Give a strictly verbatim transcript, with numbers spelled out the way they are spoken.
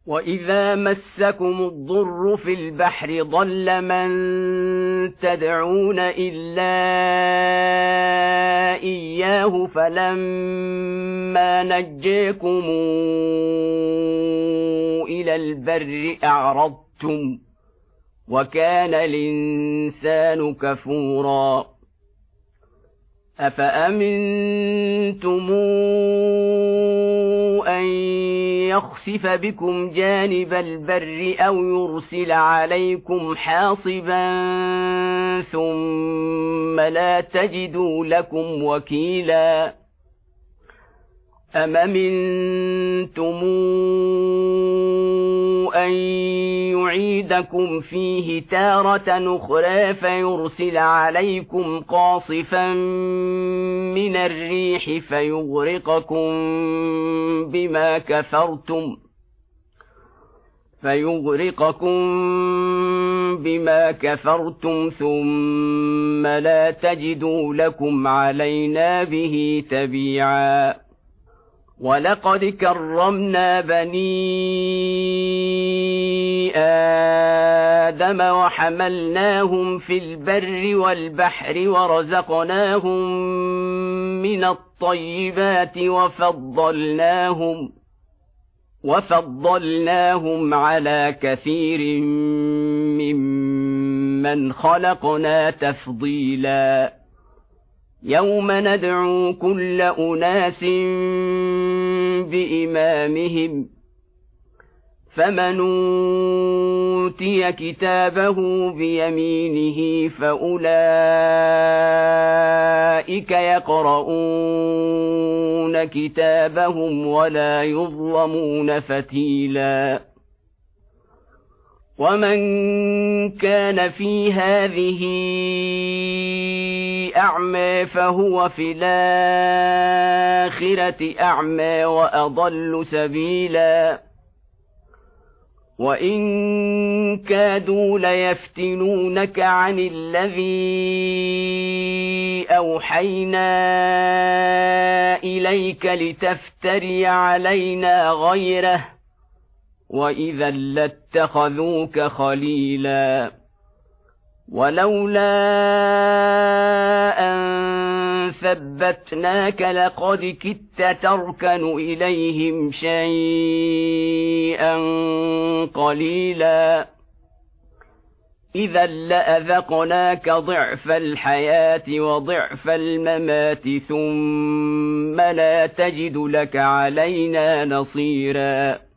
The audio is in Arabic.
وإذا مسكم الضر في البحر ضل من تدعون إلا إياه فلما نجيكم إلى البر أعرضتم وكان الإنسان كفورا أفأمنتم أن يخسف بكم جانب البر أو يرسل عليكم حاصبا ثم لا تجدوا لكم وكيلا أم أمنتم أن يعيدكم فيه تارة أخرى فيرسل عليكم قاصفا من الريح فيغرقكم بما كفرتم فيغرقكم بما كفرتم ثم لا تجدوا لكم علينا به تبيعا ولقد كرمنا بني آدم وحملناهم في البر والبحر ورزقناهم من الطيبات وفضلناهم وفضلناهم على كثير ممن خلقنا تفضيلا يوم ندعو كل أناس بإمامهم فمن أوتي كتابه بيمينه فأولئك يقرؤون كتابهم ولا يظلمون فتيلا ومن كان في هذه أعمى فهو في الآخرة أعمى وأضل سبيلا وإن كادوا ليفتنونك عن الذي أوحينا إليك لتفتري علينا غيره وإذا لاتخذوك خليلا ولولا أن ثبتناك لقد كدت تركن إليهم شيئا قليلا إذا لأذقناك ضعف الحياة وضعف الممات ثم لا تجد لك علينا نصيرا